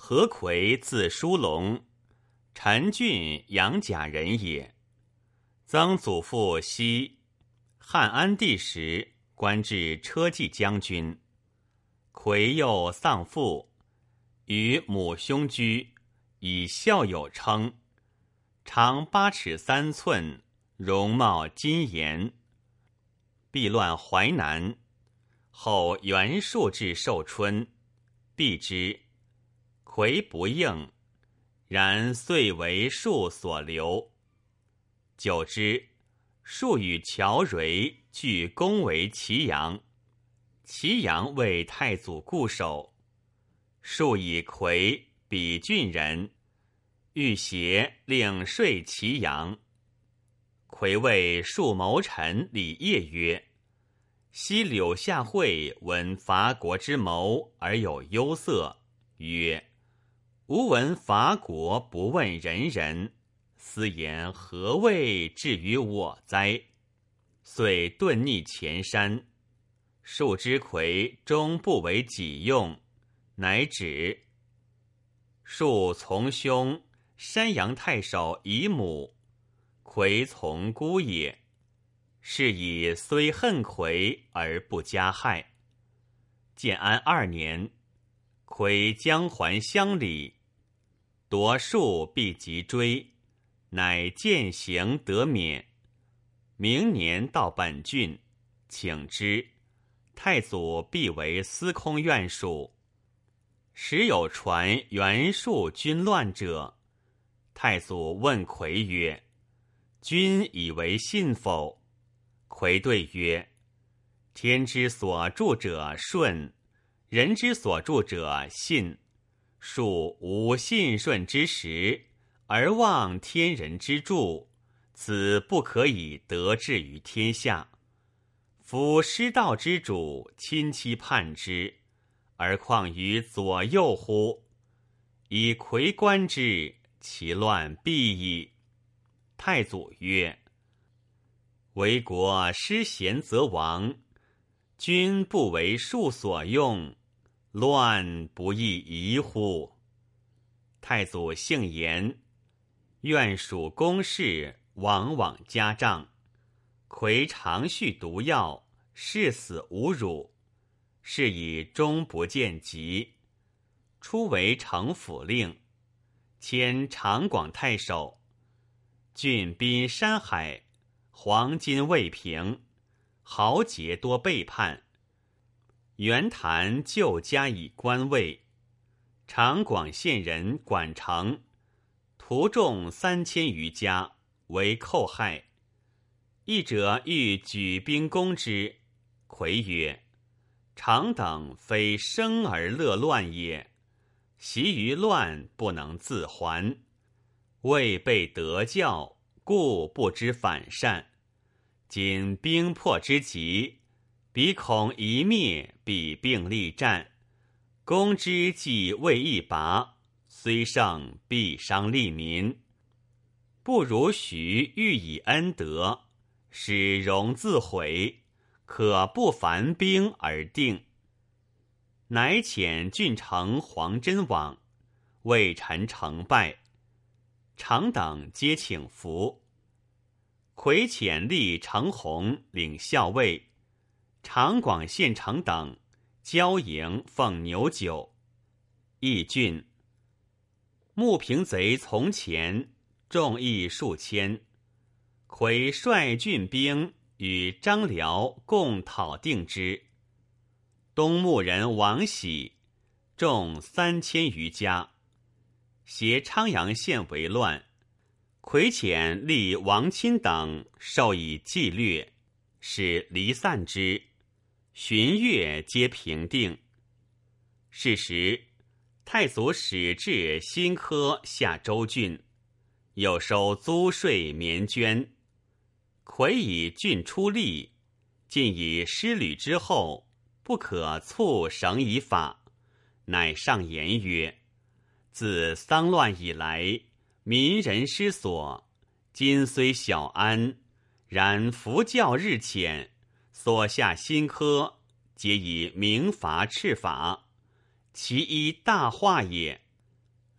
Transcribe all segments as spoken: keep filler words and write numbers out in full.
何魁字叔龙，陈郡阳贾人也。曾祖父熙，汉安帝时官至车骑将军。魁又丧父，与母兄居，以孝友称，长八尺三寸，容貌金颜。避乱淮南，后袁术至寿春，避之，魁不应，然遂为术所留。久之，术与乔蕤俱攻为祁阳，祁阳为太祖固守。术以魁比郡人，欲挟令说祁阳。魁谓术谋臣李业曰：昔柳下惠闻伐国之谋而有忧色，曰：吾闻伐国不问人人，斯言何谓至于我哉？遂遁匿前山。术之魁终不为己用，乃止。术从兄山阳太守乙母，魁从姑也。是以虽恨魁而不加害。建安二年，魁将还乡里，夺术必即追，乃践行得免。明年到本郡，请之，太祖必为司空院属。时有传袁术军乱者，太祖问魁曰：君以为信否？魁对曰：天之所助者顺，人之所助者信。术无信顺之时，而忘天人之助，此不可以得志于天下。夫失道之主，亲戚叛之，而况于左右乎？以魁观之，其乱必矣。太祖曰：为国失贤则亡，君不为术所用，乱不亦宜乎？太祖幸言，愿属公事往往加杖。魁常续毒药，视死无辱，是以终不见疾。初为城府令，迁长广太守。郡滨山海，黄金未平，豪杰多背叛。袁谭就加以官位。长广县人管城，徒众三千余家，为寇害。义者欲举兵攻之，魁曰：常等非生而乐乱也，习于乱不能自还，未被德教，故不知反善。今兵破之急，彼恐一灭，必并力战。攻之既未易拔，虽胜必伤利民。不如许欲以恩德，使荣自毁，可不烦兵而定。乃遣郡丞黄真往，谓臣成败，常等皆请服。魁遣吏程弘领校尉，长广县丞等交营奉牛酒。义郡牧平贼从前，众议数千。魁率郡兵与张辽共讨定之。东牧人王喜，众三千余家，挟昌阳县为乱。魁遣立王钦等授以纪略，使离散之，旬月皆平定。是时，太祖始置新科下州郡，又收租税绵捐。魁以郡出力，尽以失旅之后，不可促省以法，乃上言曰：自丧乱以来，民人失所，今虽小安，然服教日浅，所下新科，皆以明罚斥法，其一大化也。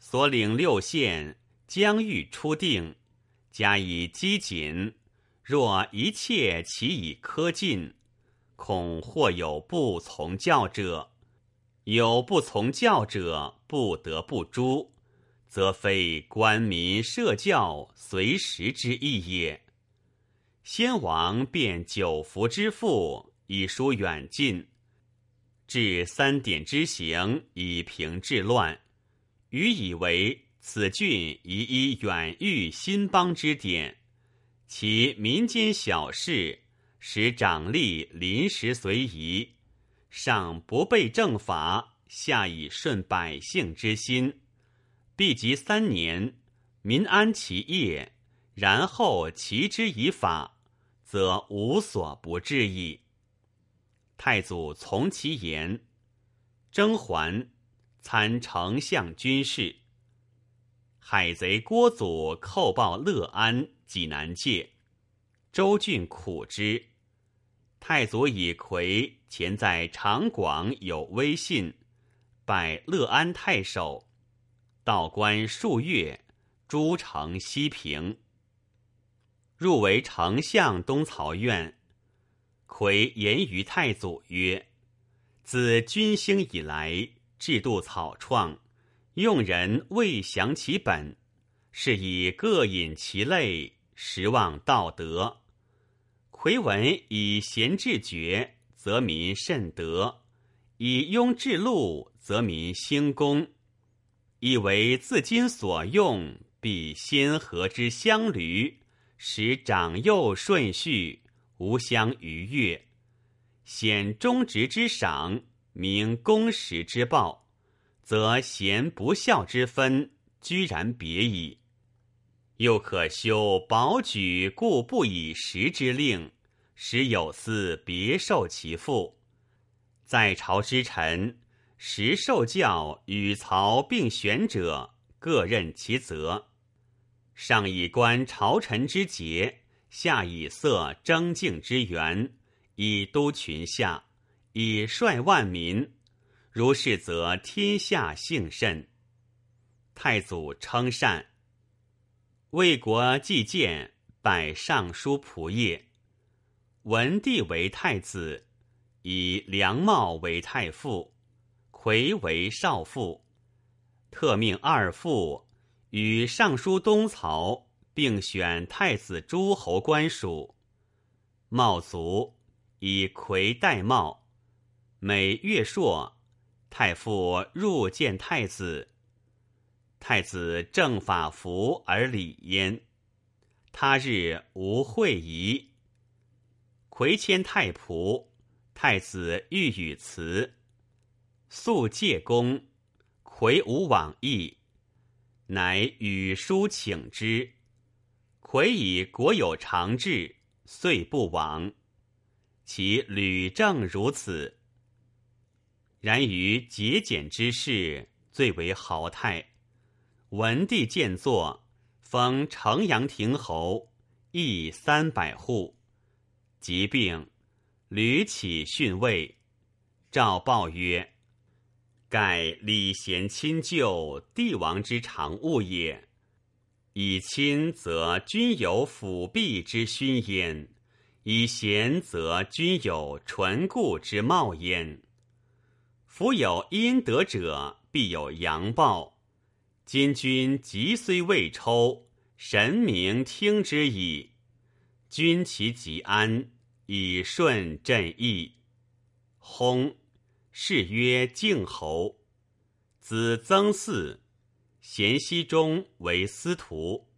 所领六县，将欲出定，加以积谨。若一切其以苛尽，恐或有不从教者。有不从教者，不得不诛，则非官民社教随时之意也。先王便九服之父，以疏远近，治三典之行，以平治乱。予以为此郡宜依远遇新邦之典，其民间小事，使长吏临时随宜，上不备政法，下以顺百姓之心，必及三年，民安其业，然后齐之以法，则无所不至矣。太祖从其言，征还，参丞相军事。海贼郭祖寇报乐安、济南界，州郡苦之。太祖以魁前在长广有威信，拜乐安太守，道官数月，诸城西平。入为丞相东曹院，魁言于太祖曰：自君兴以来，制度草创，用人未详其本，是以各引其类，实望道德。魁闻以贤治决，则民甚德；以庸治禄，则民兴功。以为自今所用，必先合之相驴，使长幼顺序，无相逾越。显忠直之赏，明公实之报，则贤不孝之分，居然别矣。又可修保举故不以时之令，使有司别受其父。在朝之臣，时受教与曹并选者，各任其责。上以观朝臣之节，下以塞征竞之源，以督群下，以率万民。如是则天下幸甚。太祖称善。魏国季建拜尚书仆射，文帝为太子，以梁茂为太傅，魁为少傅。特命二父与尚书东曹并选太子诸侯官属。茂卒，以魁代茂。每月朔，太傅入见太子。太子正法服而礼焉。他日无会仪。魁迁太仆，太子欲与辞。素戒公，魁无往诣，乃与书请之。魁以国有常制，遂不往。其屡政如此。然于节俭之事，最为豪泰。文帝见作，封城阳亭侯，邑三百户。疾病，屡起训位。诏报曰：盖礼贤亲旧，帝王之常务也。以亲则君有辅弼之勋焉，以贤则君有纯固之貌焉。夫有阴德者，必有阳报。今君疾虽未抽，神明听之矣。君其疾安，以顺朕意。薨，谥曰敬侯。子曾嗣，咸熙中为司徒。